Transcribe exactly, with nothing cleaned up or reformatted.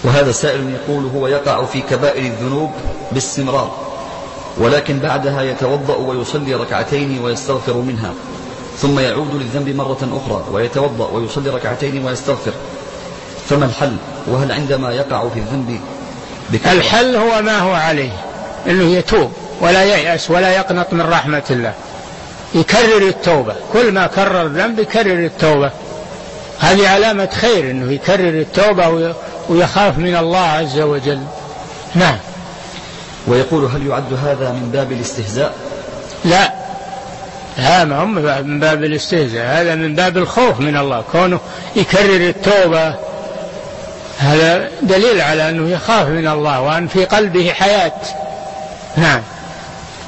وهذا سائل يقول هو يقع في كبائر الذنوب باستمرار، ولكن بعدها يتوضأ ويصلي ركعتين ويستغفر منها، ثم يعود للذنب مرة أخرى ويتوضأ ويصلي ركعتين ويستغفر، فما الحل؟ وهل عندما يقع في الذنب بكثرة؟ الحل هو ما هو عليه، أنه يتوب ولا ييأس ولا يقنط من رحمة الله، يكرر التوبة، كل ما كرر الذنب يكرر التوبة، هذه علامة خير أنه يكرر التوبة ويخاف من الله عز وجل. نعم. ويقول هل يعد هذا من باب الاستهزاء؟ لا، ها ما هم من باب الاستهزاء، هذا من باب الخوف من الله، كونه يكرر التوبة هذا دليل على أنه يخاف من الله وأن في قلبه حياة. نعم.